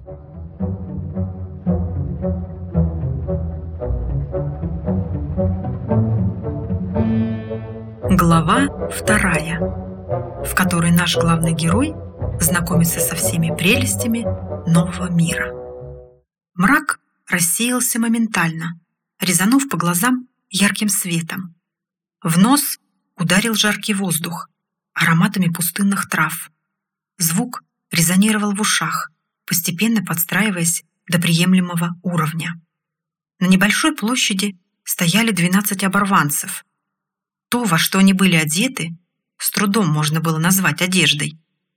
Глава 2, в которой наш главный герой знакомится со всеми прелестями нового мира. Мрак рассеялся моментально, резанув по глазам ярким светом. В нос ударил жаркий воздух ароматами пустынных трав. Звук резонировал в ушах, постепенно подстраиваясь до приемлемого уровня. На небольшой площади стояли 12 оборванцев. То, во что они были одеты, с трудом можно было назвать одеждой.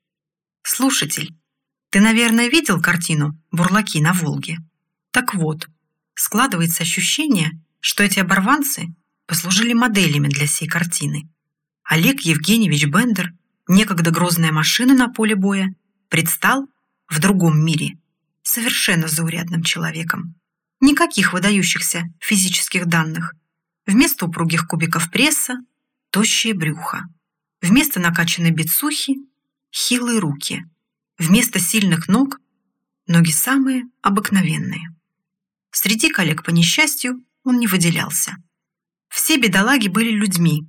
Слушатель, ты, наверное, видел картину «Бурлаки на Волге»? Так вот, складывается ощущение, что эти оборванцы послужили моделями для сей картины. Олег Евгеньевич Бендер, некогда грозная машина на поле боя, предстал в другом мире совершенно заурядным человеком. Никаких выдающихся физических данных. Вместо упругих кубиков пресса – тощее брюхо. Вместо накачанной бицухи – хилые руки. Вместо сильных ног – ноги самые обыкновенные. Среди коллег по несчастью он не выделялся. Все бедолаги были людьми.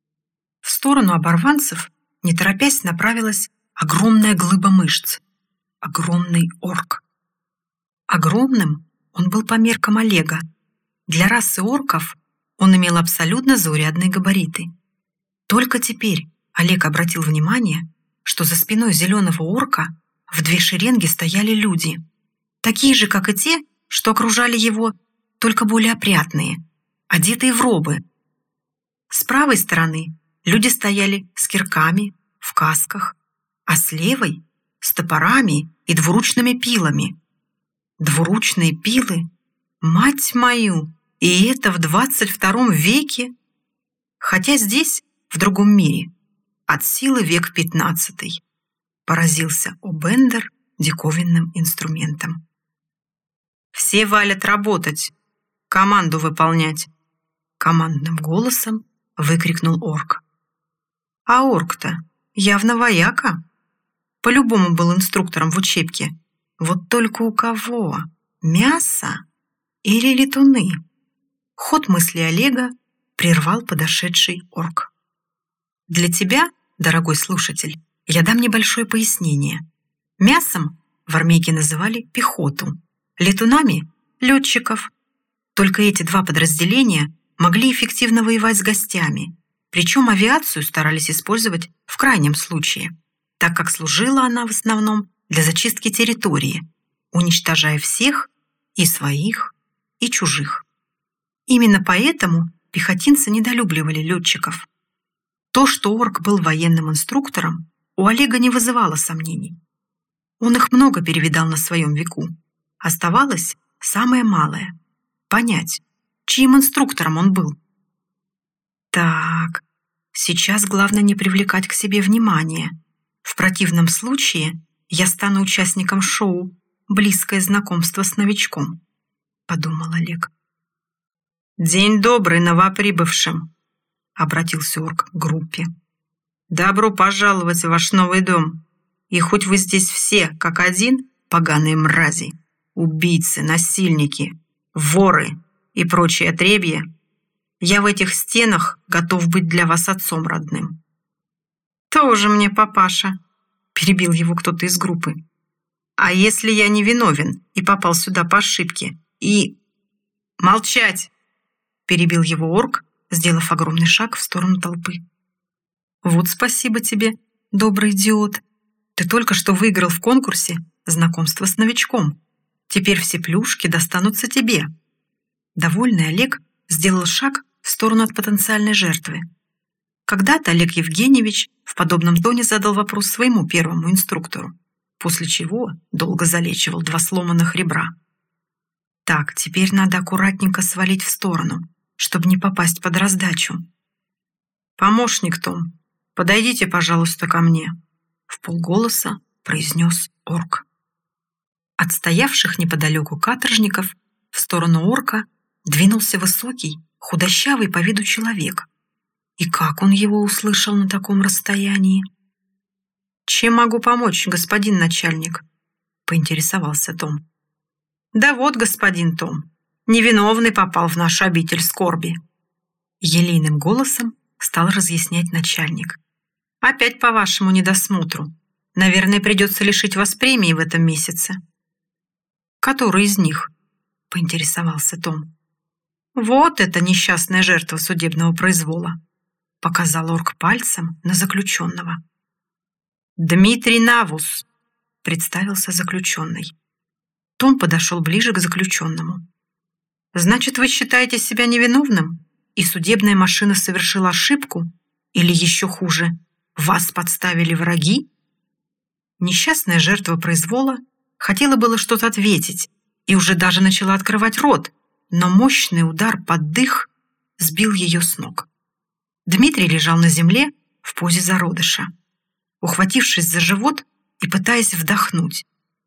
В сторону оборванцев, не торопясь, направилась огромная глыба мышц. Огромный орк. Огромным он был по меркам Олега. Для расы орков он имел абсолютно заурядные габариты. Только теперь Олег обратил внимание, что за спиной зеленого орка в 2 шеренги стояли люди. Такие же, как и те, что окружали его, только более опрятные, одетые в робы. С правой стороны люди стояли с кирками, в касках, а с левой – с топорами и двуручными пилами. Двуручные пилы? Мать мою! И это в 22 веке? Хотя здесь, в другом мире, от силы век 15. Поразился Бендер диковинным инструментом. «Все валят работать, команду выполнять!» Командным голосом выкрикнул орк. А орк-то явно вояка. По-любому был инструктором в учебке. Вот только у кого? Мясо или летуны? Ход мысли Олега прервал подошедший орк. Для тебя, дорогой слушатель, я дам небольшое пояснение. Мясом в армейке называли пехоту, летунами – летчиков. Только эти 2 подразделения могли эффективно воевать с гостями, причем авиацию старались использовать в крайнем случае, так как служила она в основном для зачистки территории, уничтожая всех и своих, и чужих. Именно поэтому пехотинцы недолюбливали летчиков. То, что орк был военным инструктором, у Олега не вызывало сомнений. Он их много перевидал на своем веку. Оставалось самое малое – понять, чьим инструктором он был. Так, сейчас главное не привлекать к себе внимания. В противном случае я стану участником шоу «Близкое знакомство с новичком», – подумал Олег. «День добрый новоприбывшим», – обратился орк к группе. «Добро пожаловать в ваш новый дом. И хоть вы здесь все, как один, поганые мрази, убийцы, насильники, воры и прочие отребья, я в этих стенах готов быть для вас отцом родным». «Тоже мне папаша», – перебил его кто-то из группы. «А если я не виновен и попал сюда по ошибке и...» «Молчать!» – перебил его орк, сделав огромный шаг в сторону толпы. «Вот спасибо тебе, добрый идиот. Ты только что выиграл в конкурсе знакомство с новичком. Теперь все плюшки достанутся тебе». Довольный Олег сделал шаг в сторону от потенциальной жертвы. Когда-то Олег Евгеньевич в подобном тоне задал вопрос своему первому инструктору, после чего долго залечивал 2 сломанных ребра. Так, теперь надо аккуратненько свалить в сторону, чтобы не попасть под раздачу. «Помощник Том, подойдите, пожалуйста, ко мне», — вполголоса произнес орк. От стоявших неподалеку каторжников в сторону орка двинулся высокий, худощавый по виду человек. И как он его услышал на таком расстоянии? «Чем могу помочь, господин начальник?» поинтересовался Том. «Да вот, господин Том, невиновный попал в нашу обитель скорби», елейным голосом стал разъяснять начальник. «Опять по вашему недосмотру. Наверное, придется лишить вас премии в этом месяце». «Который из них?» — поинтересовался Том. «Вот эта несчастная жертва судебного произвола», — показал орк пальцем на заключенного. «Дмитрий Навус», — представился заключенный. Том подошел ближе к заключенному. «Значит, вы считаете себя невиновным, и судебная машина совершила ошибку? Или еще хуже, вас подставили враги?» Несчастная жертва произвола хотела было что-то ответить и уже даже начала открывать рот, но мощный удар под дых сбил ее с ног. Дмитрий лежал на земле в позе зародыша, ухватившись за живот и пытаясь вдохнуть.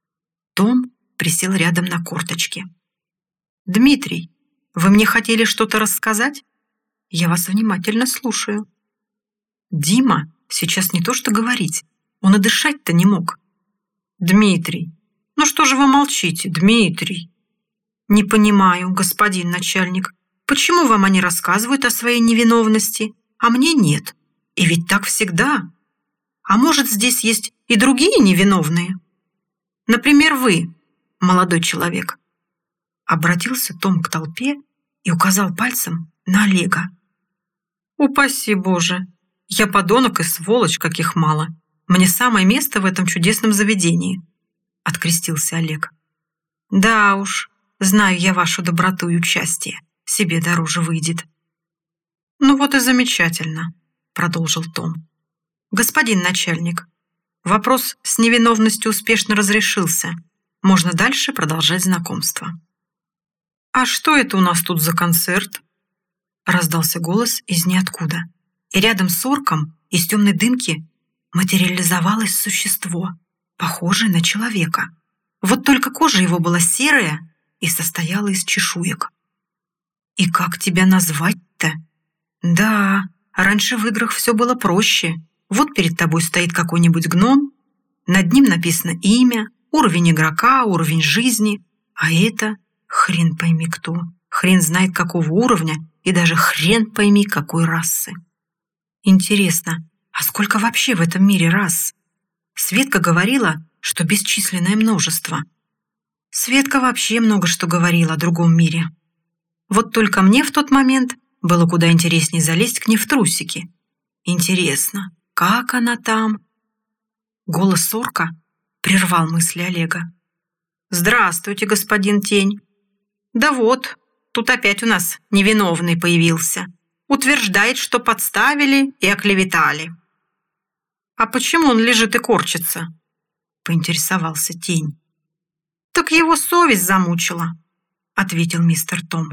Том присел рядом на корточки. «Дмитрий, вы мне хотели что-то рассказать? Я вас внимательно слушаю». Дима сейчас не то что говорить, он и дышать-то не мог. «Дмитрий, ну что же вы молчите, Дмитрий?» «Не понимаю, господин начальник, почему вам они рассказывают о своей невиновности, а мне нет? И ведь так всегда. А может, здесь есть и другие невиновные? Например, вы, молодой человек». Обратился Том к толпе и указал пальцем на Олега. «Упаси Боже, я подонок и сволочь, каких мало. Мне самое место в этом чудесном заведении», — открестился Олег. «Да уж, знаю я вашу доброту и участие, себе дороже выйдет». «Ну вот и замечательно», — продолжил Том. «Господин начальник, вопрос с невиновностью успешно разрешился. Можно дальше продолжать знакомство». «А что это у нас тут за концерт?» Раздался голос из ниоткуда, и рядом с орком из темной дымки материализовалось существо, похожее на человека. Вот только кожа его была серая и состояла из чешуек. «И как тебя назвать-то?» «Да, раньше в играх все было проще. Вот перед тобой стоит какой-нибудь гном, над ним написано имя, уровень игрока, уровень жизни, а это хрен пойми кто, хрен знает какого уровня и даже хрен пойми какой расы». Интересно, а сколько вообще в этом мире рас? Светка говорила, что бесчисленное множество. Светка вообще много что говорила о другом мире. Вот только мне в тот момент было куда интереснее залезть к ней в трусики. Интересно, как она там? Голос орка прервал мысли Олега. «Здравствуйте, господин Тень. Да вот, тут опять у нас невиновный появился. Утверждает, что подставили и оклеветали». «А почему он лежит и корчится?» — поинтересовался Тень. «Так его совесть замучила», — ответил мистер Том.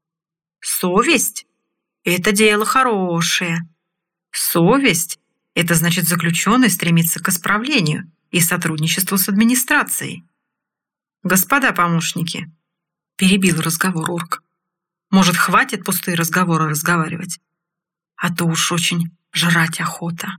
«Совесть? Это дело хорошее. Совесть — это значит, заключенный стремится к исправлению и сотрудничеству с администрацией». «Господа помощники», — перебил разговор орк, «может, хватит пустые разговоры разговаривать? А то уж очень жрать охота».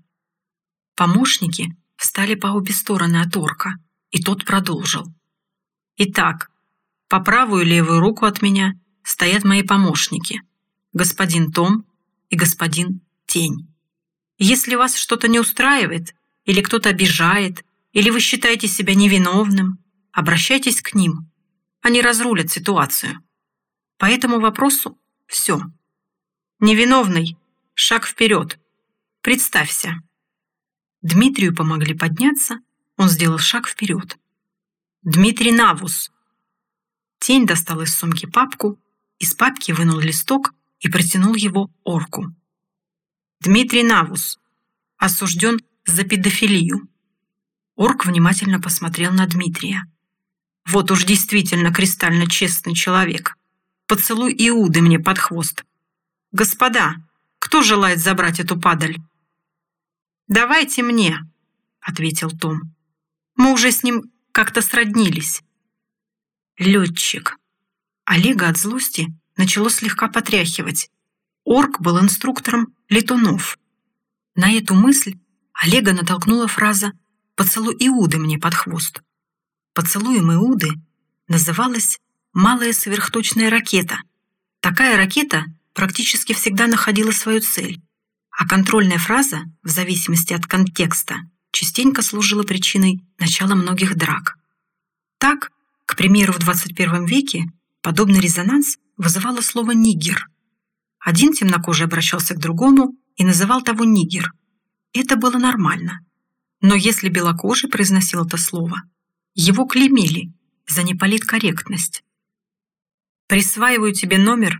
Помощники встали по обе стороны от орка, и тот продолжил. «Итак, по правую и левую руку от меня стоят мои помощники, господин Том и господин Тень. Если вас что-то не устраивает, или кто-то обижает, или вы считаете себя невиновным, обращайтесь к ним. Они разрулят ситуацию. По этому вопросу все. Невиновный, шаг вперед. Представься». Дмитрию помогли подняться, он сделал шаг вперед. «Дмитрий Навус». Тень достал из сумки папку, из папки вынул листок и протянул его орку. «Дмитрий Навус, осужден за педофилию». Орк внимательно посмотрел на Дмитрия. «Вот уж действительно кристально честный человек. Поцелуй Иуды мне под хвост. Господа, кто желает забрать эту падаль?» «Давайте мне», — ответил Том. «Мы уже с ним как-то сроднились». «Летчик». Олега от злости начало слегка потряхивать. Орк был инструктором летунов. На эту мысль Олега натолкнула фраза «поцелуй Иуды мне под хвост». Поцелуем Иуды называлась «малая сверхточная ракета». Такая ракета практически всегда находила свою цель, а контрольная фраза, в зависимости от контекста, частенько служила причиной начала многих драк. Так, к примеру, в 21 веке подобный резонанс вызывало слово «нигер». Один темнокожий обращался к другому и называл того «нигер». Это было нормально. Но если белокожий произносил это слово, его клеймили за неполиткорректность. «Присваиваю тебе номер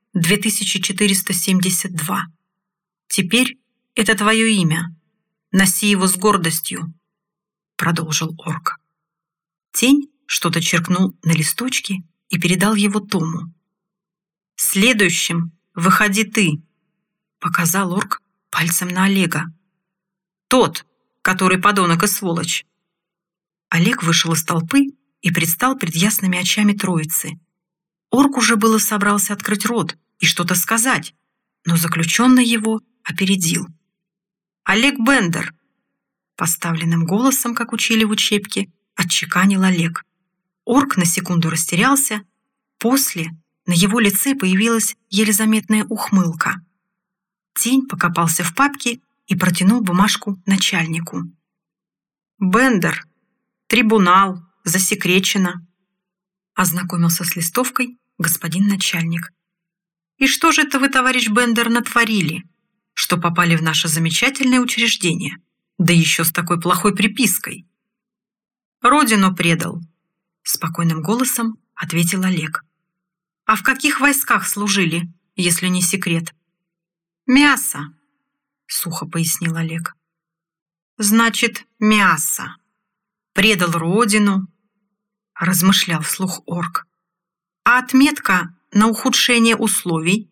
2472. Теперь это твое имя. Носи его с гордостью», — продолжил орк. Тень что-то черкнул на листочке и передал его Тому. «Следующим выходи ты», — показал орк пальцем на Олега. «Тот, который подонок и сволочь». Олег вышел из толпы и предстал пред ясными очами троицы. Орк уже было собрался открыть рот и что-то сказать, но заключенный его опередил. «Олег Бендер!» Поставленным голосом, как учили в учебке, отчеканил Олег. Орк на секунду растерялся, после на его лице появилась еле заметная ухмылка. Тень покопался в папке и протянул бумажку начальнику. «Бендер, трибунал, засекречено», — ознакомился с листовкой господин начальник. «И что же это вы, товарищ Бендер, натворили, что попали в наше замечательное учреждение, да еще с такой плохой припиской?» «Родину предал», — спокойным голосом ответил Олег. «А в каких войсках служили, если не секрет?» «Мясо», — сухо пояснил Олег. «Значит, мясо. Предал родину», — размышлял вслух орк. «А отметка на ухудшение условий?»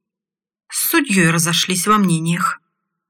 С судьей разошлись во мнениях.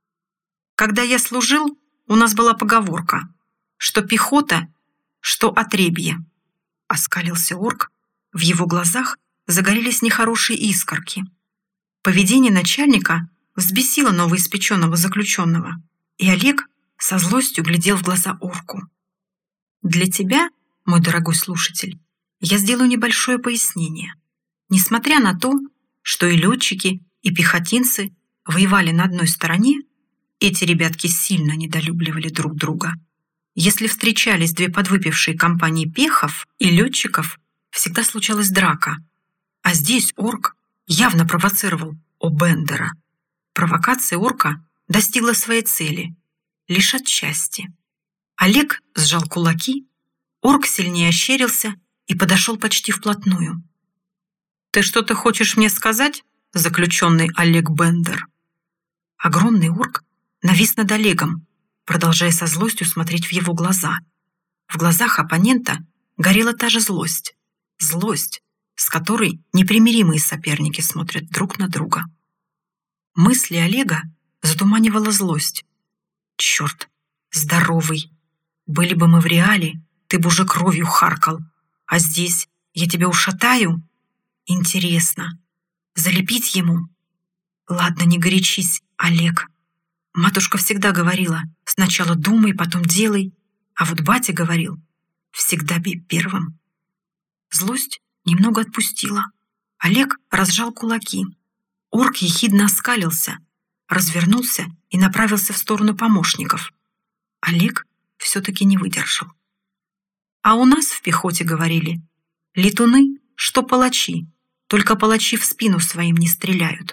«Когда я служил, у нас была поговорка, что пехота, что отребье», — оскалился орк. В его глазах загорелись нехорошие искорки. Поведение начальника взбесило новоиспеченного заключенного, и Олег со злостью глядел в глаза орку. «Для тебя, мой дорогой слушатель, я сделаю небольшое пояснение. Несмотря на то, что и летчики, и пехотинцы воевали на одной стороне, эти ребятки сильно недолюбливали друг друга. Если встречались две подвыпившие компании пехов и летчиков, всегда случалась драка. А здесь орк явно провоцировал Бендера. Провокация орка достигла своей цели, лишь отчасти. Олег сжал кулаки, орк сильнее ощерился и подошел почти вплотную. «Ты что-то хочешь мне сказать, заключенный Олег Бендер?» Огромный орк навис над Олегом, продолжая со злостью смотреть в его глаза. В глазах оппонента горела та же злость. Злость, с которой непримиримые соперники смотрят друг на друга. Мысли Олега затуманивала злость. «Черт, здоровый! Были бы мы в реале, ты бы уже кровью харкал. А здесь я тебя ушатаю? Интересно, залепить ему? Ладно, не горячись, Олег. Матушка всегда говорила, сначала думай, потом делай. А вот батя говорил, всегда бей первым». Злость немного отпустила. Олег разжал кулаки. Орк ехидно оскалился, развернулся и направился в сторону помощников. Олег все-таки не выдержал. «А у нас в пехоте говорили, летуны, что палачи, только палачи в спину своим не стреляют».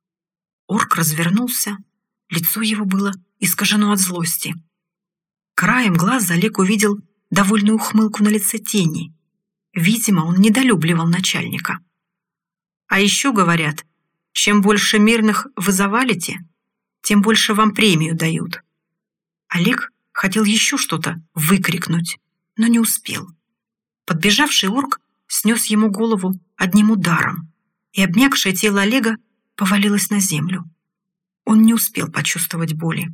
Орк развернулся, лицо его было искажено от злости. Краем глаза Олег увидел довольную ухмылку на лице тени. Видимо, он недолюбливал начальника. «А еще говорят, чем больше мирных вы завалите, тем больше вам премию дают». Олег хотел еще что-то выкрикнуть, но не успел. Подбежавший орк снес ему голову одним ударом, и обмякшее тело Олега повалилось на землю. Он не успел почувствовать боли.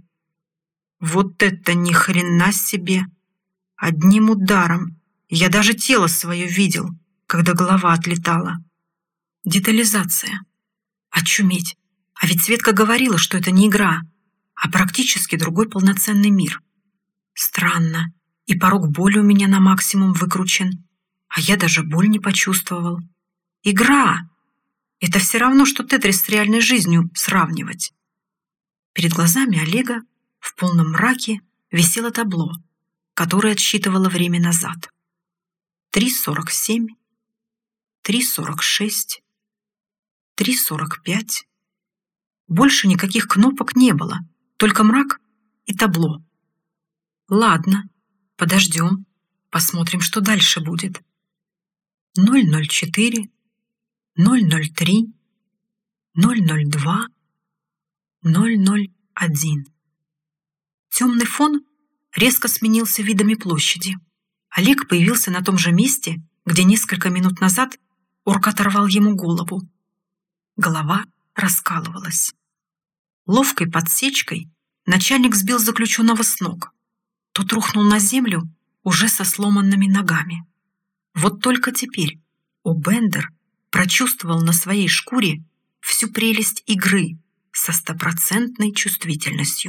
«Вот это ни хрена себе! Одним ударом! Я даже тело свое видел, когда голова отлетала». Детализация. Очуметь. А ведь Светка говорила, что это не игра, а практически другой полноценный мир. Странно. И порог боли у меня на максимум выкручен, а я даже боль не почувствовал. Игра! Это все равно, что Тетрис с реальной жизнью сравнивать. Перед глазами Олега в полном мраке висело табло, которое отсчитывало время назад. 3:47, 3:46, 3:45. Больше никаких кнопок не было, только мрак и табло. Ладно, подождем, посмотрим, что дальше будет. 0:04, 0:03, 0:02, 0:01. Темный фон резко сменился видами площади. Олег появился на том же месте, где несколько минут назад орк оторвал ему голову. Голова раскалывалась. Ловкой подсечкой начальник сбил заключенного с ног. Тот рухнул на землю уже со сломанными ногами. Вот только теперь О'Бендер прочувствовал на своей шкуре всю прелесть игры со 100% чувствительностью.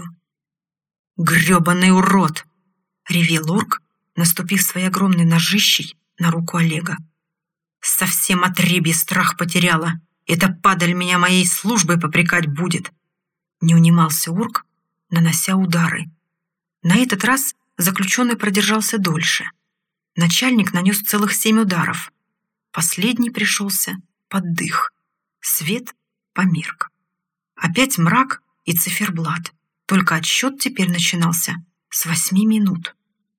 «Грёбаный урод!» — ревел орк, наступив своей огромной ножищей на руку Олега. «Совсем отребье страх потеряла. Эта падаль меня моей службой попрекать будет!» Не унимался орк, нанося удары. На этот раз заключенный продержался дольше. Начальник нанес целых 7 ударов. Последний пришелся под дых. Свет померк. Опять мрак и циферблат. Только отсчет теперь начинался с 8 минут.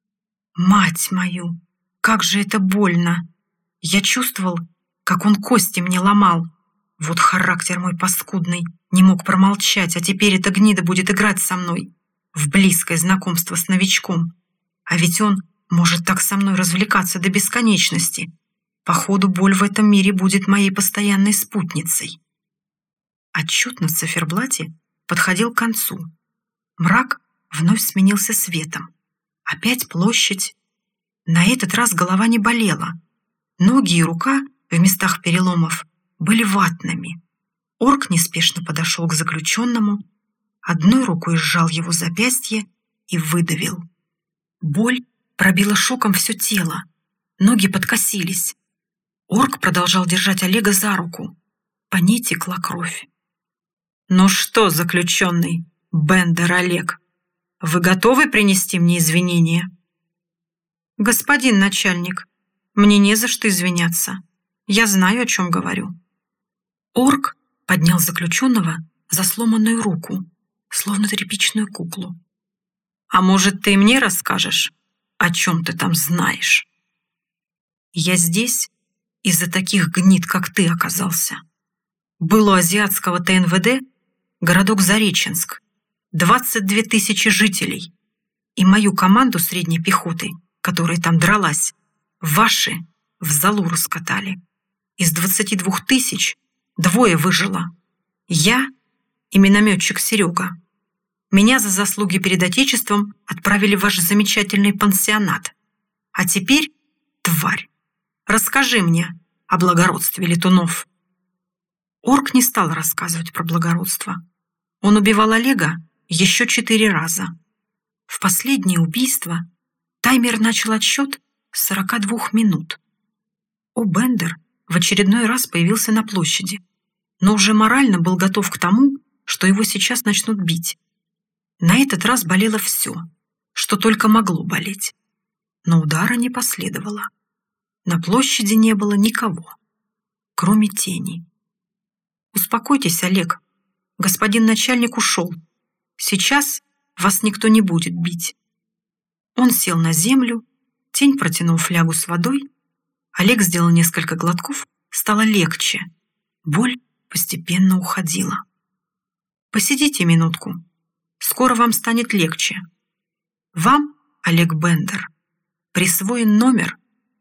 Мать мою, как же это больно! Я чувствовал, как он кости мне ломал. Вот характер мой паскудный, не мог промолчать, а теперь эта гнида будет играть со мной в близкое знакомство с новичком. А ведь он может так со мной развлекаться до бесконечности. Походу, боль в этом мире будет моей постоянной спутницей. Отчет на циферблате подходил к концу. Мрак вновь сменился светом. Опять площадь. На этот раз голова не болела. Ноги и рука в местах переломов были ватными. Орк неспешно подошел к заключенному, одной рукой сжал его запястье и выдавил. Боль пробила шоком все тело. Ноги подкосились. Орк продолжал держать Олега за руку. По ней текла кровь. «Ну что, заключенный, Бендер Олег, вы готовы принести мне извинения?» «Господин начальник, мне не за что извиняться. Я знаю, о чем говорю». Орк поднял заключенного за сломанную руку, словно тряпичную куклу. «А может, ты мне расскажешь, о чем ты там знаешь?» «Я здесь из-за таких гнид, как ты, оказался. Был у азиатского ТНВД городок Зареченск, 22 тысячи жителей, и мою команду средней пехоты, которая там дралась, ваши в золу раскатали. Из 22 тысяч 2 выжило. Я и минометчик Серега. Меня за заслуги перед Отечеством отправили в ваш замечательный пансионат. А теперь, тварь, расскажи мне о благородстве летунов». Орк не стал рассказывать про благородство. Он убивал Олега еще 4 раза. В последнее убийство таймер начал отсчет с 42 минут. О'Бендер в очередной раз появился на площади, но уже морально был готов к тому, что его сейчас начнут бить. На этот раз болело все, что только могло болеть. Но удара не последовало. На площади не было никого, кроме тени. «Успокойтесь, Олег. Господин начальник ушел. Сейчас вас никто не будет бить». Он сел на землю, тень протянул флягу с водой. Олег сделал несколько глотков, стало легче. Боль постепенно уходила. «Посидите минутку. Скоро вам станет легче. Вам, Олег Бендер, присвоен номер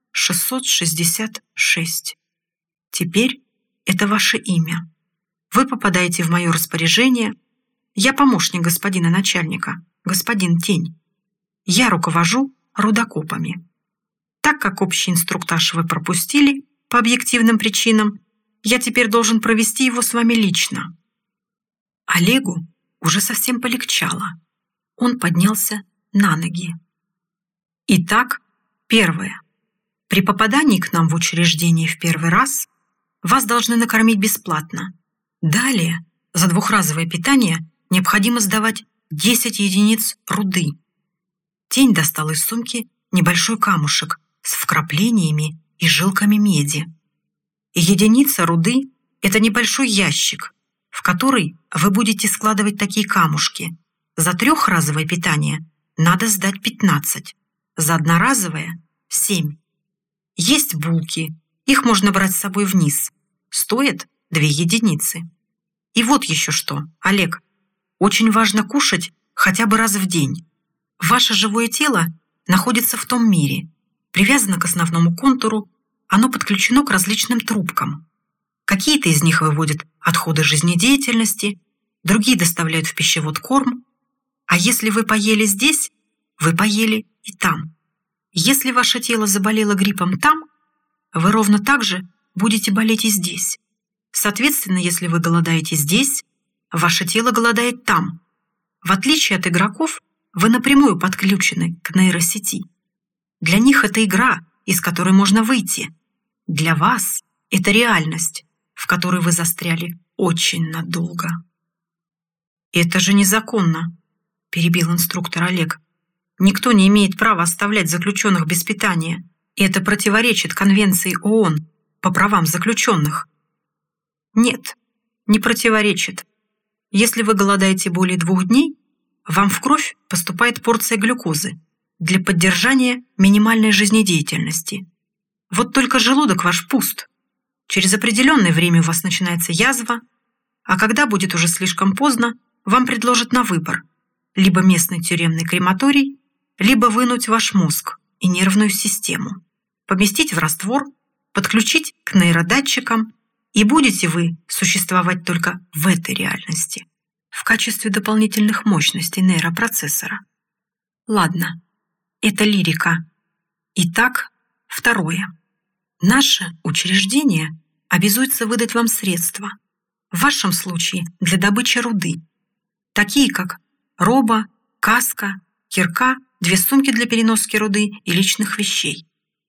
666. Теперь это ваше имя. Вы попадаете в мое распоряжение. Я помощник господина начальника, господин Тень. Я руковожу рудокопами. Так как общий инструктаж вы пропустили по объективным причинам, я теперь должен провести его с вами лично». Олегу уже совсем полегчало. Он поднялся на ноги. Итак, первое. При попадании к нам в учреждение в первый раз вас должны накормить бесплатно. Далее, за двухразовое питание необходимо сдавать 10 единиц руды. Тень достал из сумки небольшой камушек с вкраплениями и жилками меди. И единица руды – это небольшой ящик, в который вы будете складывать такие камушки. За трехразовое питание надо сдать 15, за одноразовое – 7. Есть булки, их можно брать с собой вниз. Стоят 2 единицы. И вот еще что, Олег. Очень важно кушать хотя бы раз в день. Ваше живое тело находится в том мире, привязано к основному контуру, оно подключено к различным трубкам. Какие-то из них выводят отходы жизнедеятельности, другие доставляют в пищевод корм. А если вы поели здесь, вы поели и там. Если ваше тело заболело гриппом там, вы ровно так же будете болеть и здесь. Соответственно, если вы голодаете здесь, ваше тело голодает там. В отличие от игроков, вы напрямую подключены к нейросети. Для них это игра, из которой можно выйти. Для вас это реальность, в которой вы застряли очень надолго. «Это же незаконно», – перебил инструктор Олег. «Никто не имеет права оставлять заключенных без питания. Это противоречит Конвенции ООН по правам заключенных». «Нет, не противоречит. Если вы голодаете более 2 дней, вам в кровь поступает порция глюкозы для поддержания минимальной жизнедеятельности. Вот только желудок ваш пуст. Через определенное время у вас начинается язва, а когда будет уже слишком поздно, вам предложат на выбор либо местный тюремный крематорий, либо вынуть ваш мозг и нервную систему, поместить в раствор, подключить к нейродатчикам, и будете вы существовать только в этой реальности, в качестве дополнительных мощностей нейропроцессора. Ладно, это лирика. Итак, второе. Наше учреждение обязуется выдать вам средства, в вашем случае для добычи руды, такие как роба, каска, кирка, 2 сумки для переноски руды и личных вещей.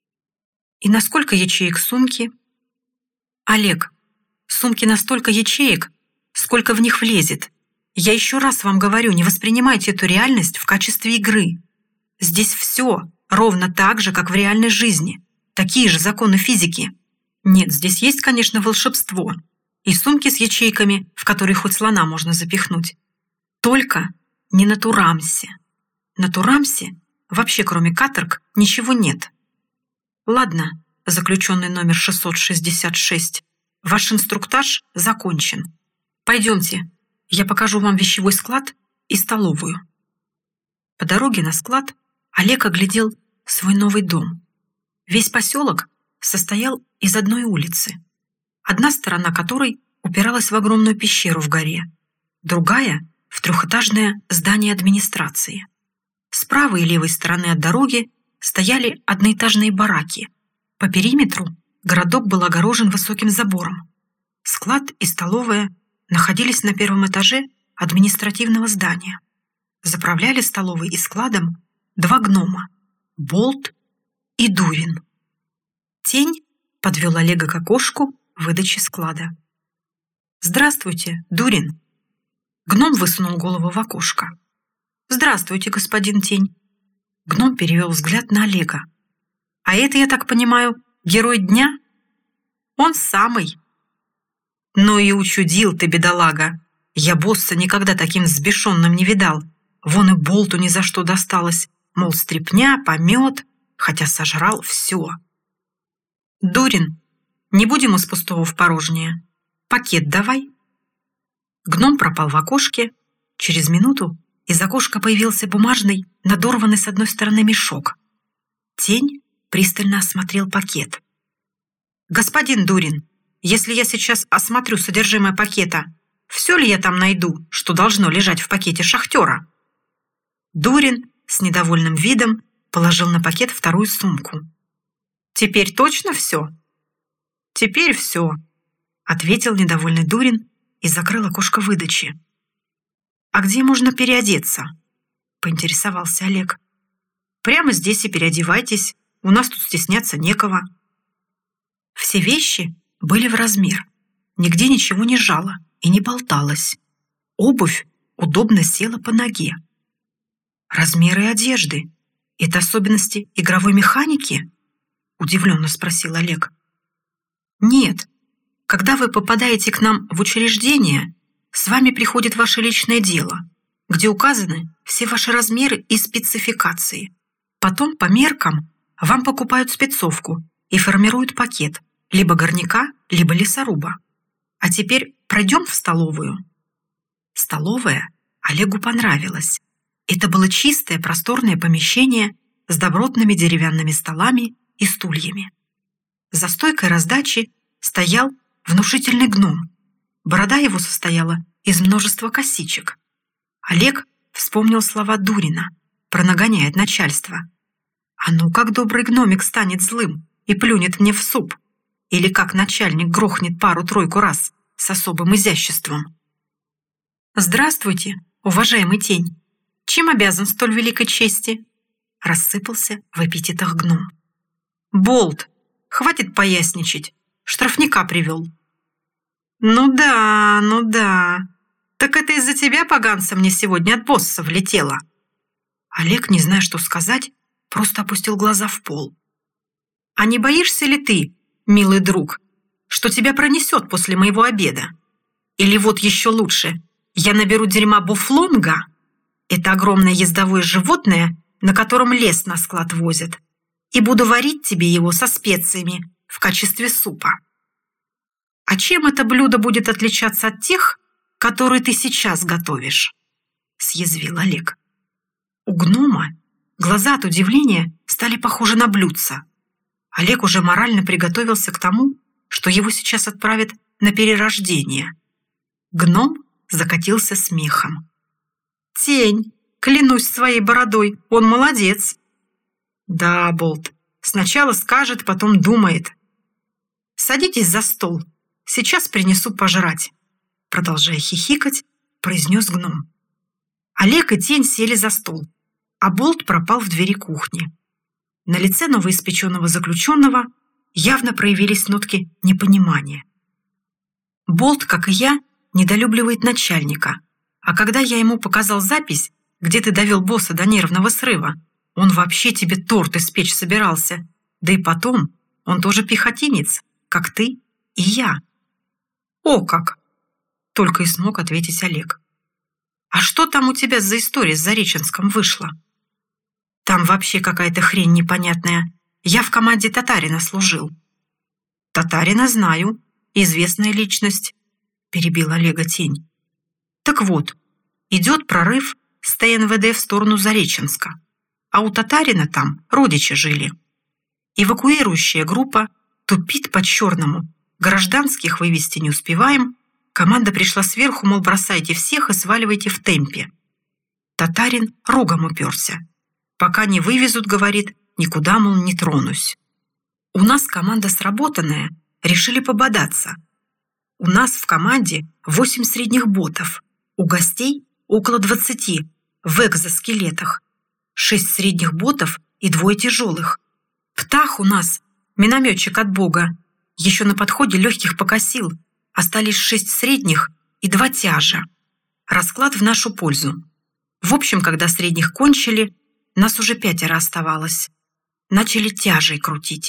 И на сколько ячеек сумки? Олег, сумки на столько ячеек, сколько в них влезет. Я еще раз вам говорю, не воспринимайте эту реальность в качестве игры. Здесь все ровно так же, как в реальной жизни. Такие же законы физики. Нет, здесь есть, конечно, волшебство. И сумки с ячейками, в которые хоть слона можно запихнуть. Только не на Турамсе. На Турамсе вообще кроме каторг ничего нет. Ладно, заключенный номер 666, ваш инструктаж закончен. Пойдемте, я покажу вам вещевой склад и столовую. По дороге на склад Олег оглядел свой новый дом. Весь поселок состоял из одной улицы, одна сторона которой упиралась в огромную пещеру в горе, другая — в 3-этажное здание администрации. С правой и левой стороны от дороги стояли одноэтажные бараки. По периметру городок был огорожен высоким забором. Склад и столовая находились на 1-м этаже административного здания. Заправляли столовой и складом 2 гнома — Болт и Дурин. Тень подвел Олега к окошку выдачи склада. «Здравствуйте, Дурин!» Гном высунул голову в окошко. «Здравствуйте, господин Тень!» Гном перевел взгляд на Олега. «А это, я так понимаю, герой дня?» «Он самый!» «Ну и учудил ты, бедолага! Я босса никогда таким взбешенным не видал. Вон и Болту ни за что досталось. Мол, стряпня, помет, хотя сожрал все. Дурин, не будем из пустого в порожнее. Пакет давай». Гном пропал в окошке. Через минуту из окошка появился бумажный, надорванный с одной стороны мешок. Тень пристально осмотрел пакет. «Господин Дурин, если я сейчас осмотрю содержимое пакета, все ли я там найду, что должно лежать в пакете шахтера?» Дурин с недовольным видом положил на пакет 2-ю сумку. «Теперь точно все?» «Теперь все», — ответил недовольный Дурин и закрыл окошко выдачи. «А где можно переодеться?» — поинтересовался Олег. Прямо здесь и переодевайтесь, у нас тут стесняться некого». Все вещи были в размер. Нигде ничего не жало и не болталось. Обувь удобно села по ноге. «Размеры одежды — это особенности игровой механики?» — удивленно спросил Олег. «Нет. Когда вы попадаете к нам в учреждение, с вами приходит ваше личное дело, где указаны все ваши размеры и спецификации. Потом по меркам вам покупают спецовку и формируют пакет либо горняка, либо лесоруба. А теперь пройдем в столовую». Столовая Олегу понравилась. Это было чистое, просторное помещение с добротными деревянными столами и стульями. За стойкой раздачи стоял внушительный гном. Борода его состояла из множества косичек. Олег вспомнил слова Дурина про «нагоняет начальство». «А ну, как добрый гномик станет злым и плюнет мне в суп, или как начальник грохнет пару-тройку раз с особым изяществом». «Здравствуйте, уважаемый тень. Чем обязан столь великой чести?» Рассыпался в эпитетах гном. «Болт, хватит поясничать. Штрафника привел». «Ну да. Так это из-за тебя, поганца, мне сегодня от босса влетело». Олег, не зная, что сказать, просто опустил глаза в пол. «А не боишься ли ты, милый друг, что тебя пронесет после моего обеда? Или вот еще лучше, я наберу дерьма буфлонга, это огромное ездовое животное, на котором лес на склад возят, и буду варить тебе его со специями в качестве супа. А чем это блюдо будет отличаться от тех, которые ты сейчас готовишь?» — съязвил Олег. У гнома глаза от удивления стали похожи на блюдца. Олег уже морально приготовился к тому, что его сейчас отправят на перерождение. Гном закатился смехом. «Тень, клянусь своей бородой, он молодец». «Да, Болт, сначала скажет, потом думает». «Садитесь за стол, сейчас принесу пожрать», — продолжая хихикать, произнес гном. Олег и Тень сели за стол, а Болт пропал в двери кухни. На лице новоиспеченного заключенного явно проявились нотки непонимания. Болт, как и я, недолюбливает начальника, а когда я ему показал запись, где ты довел босса до нервного срыва, он вообще тебе торт испечь собирался. Да и потом, он тоже пехотинец, как ты и я. «О как!» — только и смог ответить Олег. «А что там у тебя за история с Зареченском вышла?» «Там вообще какая-то хрень непонятная. Я в команде Татарина служил». «Татарина знаю, известная личность», — перебил Олега Тень. «Так вот, идет прорыв с ТНВД в сторону Зареченска, а у Татарина там родичи жили. Эвакуирующая группа тупит по-черному, гражданских вывести не успеваем, команда пришла сверху, мол, бросайте всех и сваливайте в темпе. Татарин рогом уперся. Пока не вывезут, говорит, никуда, мол, не тронусь. У нас команда сработанная, решили пободаться. У нас в команде 8 средних ботов, у гостей около 20 в экзоскелетах, 6 средних ботов и 2 тяжелых. Птах у нас, минометчик от бога, еще на подходе легких покосил, остались 6 средних и 2 тяжа. Расклад в нашу пользу. В общем, когда средних кончили, нас уже 5 оставалось. Начали тяжей крутить.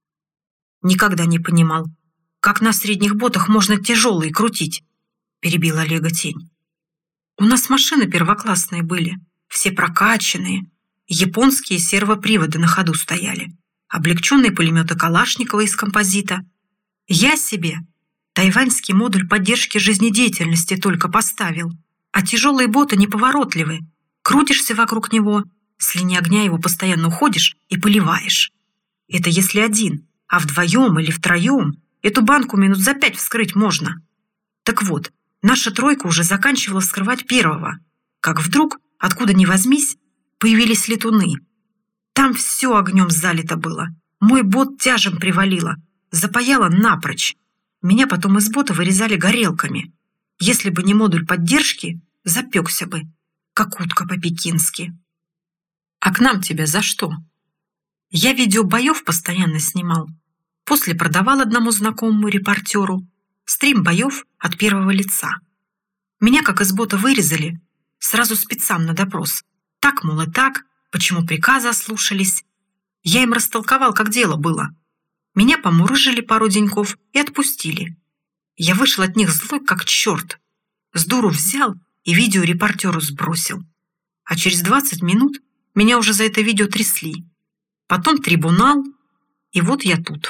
Никогда не понимал, как на средних ботах можно тяжелые крутить, перебил Олега Тень. У нас машины первоклассные были, все прокачанные, японские сервоприводы на ходу стояли, облегченные пулеметы Калашникова из композита. Я себе тайваньский модуль поддержки жизнедеятельности только поставил, а тяжелые боты неповоротливы. Крутишься вокруг него, с линии огня его постоянно уходишь и поливаешь. Это если один, а вдвоем или втроем эту банку минут за 5 вскрыть можно. Так вот, наша тройка уже заканчивала вскрывать первого, как вдруг, откуда ни возьмись, появились летуны. Там все огнем залито было. Мой бот тяжем привалило, запаяло напрочь. Меня потом из бота вырезали горелками. Если бы не модуль поддержки, запекся бы, как утка по-пекински. А к нам тебя за что? Я видео боев постоянно снимал. После продавал одному знакомому репортеру. Стрим боев от первого лица. Меня как из бота вырезали. Сразу спецам на допрос. Так, мол, и так. Почему приказы ослушались? Я им растолковал, как дело было. Меня помурыжили пару деньков и отпустили. Я вышел от них злой, как черт. С дуру взял и видео репортеру сбросил. А через 20 минут меня уже за это видео трясли. Потом трибунал, и вот я тут.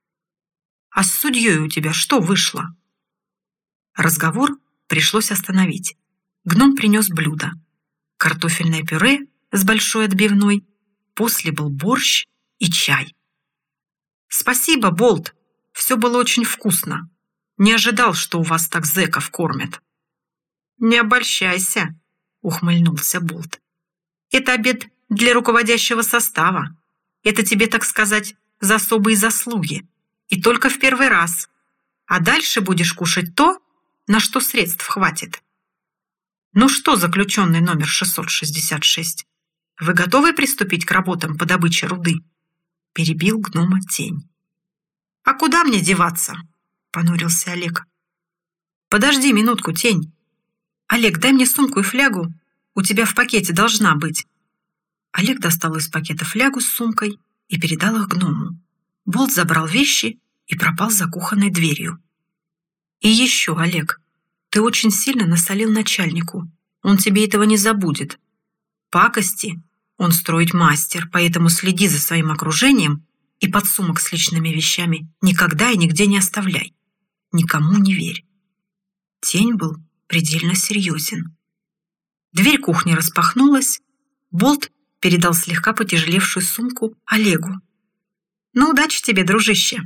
А с судьей у тебя что вышло? Разговор пришлось остановить. Гном принес блюдо. Картофельное пюре с большой отбивной. После был борщ и чай. Спасибо, Болт. Все было очень вкусно. Не ожидал, что у вас так зэков кормят. Не обольщайся, ухмыльнулся Болт. Это обед для руководящего состава. Это тебе, так сказать, за особые заслуги. И только в первый раз. А дальше будешь кушать то, на что средств хватит. Ну что, заключенный номер 666, вы готовы приступить к работам по добыче руды? Перебил гнома Тень. А куда мне деваться? Понурился Олег. Подожди минутку, Тень. Олег, дай мне сумку и флягу. У тебя в пакете должна быть. Олег достал из пакета флягу с сумкой и передал их гному. Болт забрал вещи и пропал за кухонной дверью. И еще, Олег, ты очень сильно насолил начальнику. Он тебе этого не забудет. Пакости он строить мастер, поэтому следи за своим окружением и подсумок с личными вещами никогда и нигде не оставляй. Никому не верь. Тень был предельно серьезен. Дверь кухни распахнулась. Болт передал слегка потяжелевшую сумку Олегу. «Ну, удачи тебе, дружище!»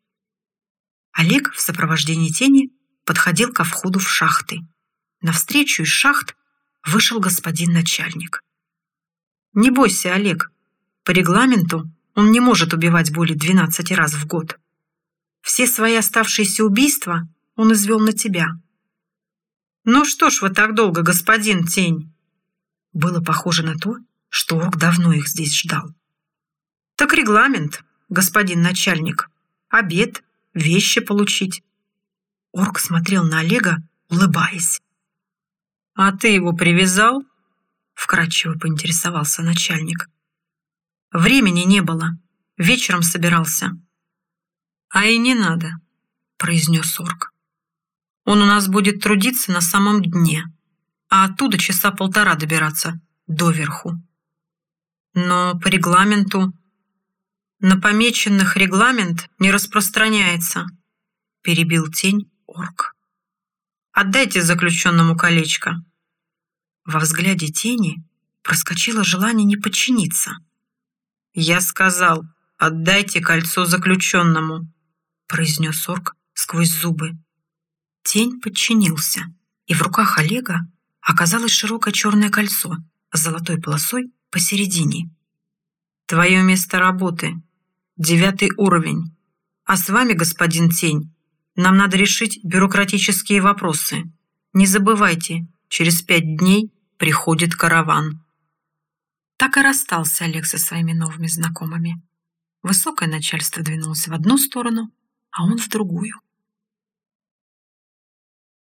Олег в сопровождении Тени подходил ко входу в шахты. Навстречу из шахт вышел господин начальник. «Не бойся, Олег. По регламенту он не может убивать более 12 раз в год. Все свои оставшиеся убийства он извел на тебя». «Ну что ж вы так долго, господин Тень?» Было похоже на то, что орк давно их здесь ждал. «Так регламент, господин начальник. Обед, вещи получить». Орк смотрел на Олега, улыбаясь. «А ты его привязал?» Вкратчиво поинтересовался начальник. «Времени не было. Вечером собирался». «А и не надо», произнес орк. «Он у нас будет трудиться на самом дне, а оттуда часа полтора добираться доверху. Но по регламенту...» «На помеченных регламент не распространяется», перебил Тень орк. «Отдайте заключенному колечко». Во взгляде Тени проскочило желание не подчиниться. «Я сказал, отдайте кольцо заключенному», произнес орк сквозь зубы. Тень подчинился, и в руках Олега оказалось широкое черное кольцо с золотой полосой посередине. «Твое место работы. 9 уровень. А с вами, господин Тень, нам надо решить бюрократические вопросы. Не забывайте, через 5 дней приходит караван». Так и расстался Олег со своими новыми знакомыми. Высокое начальство двинулось в одну сторону, а он в другую.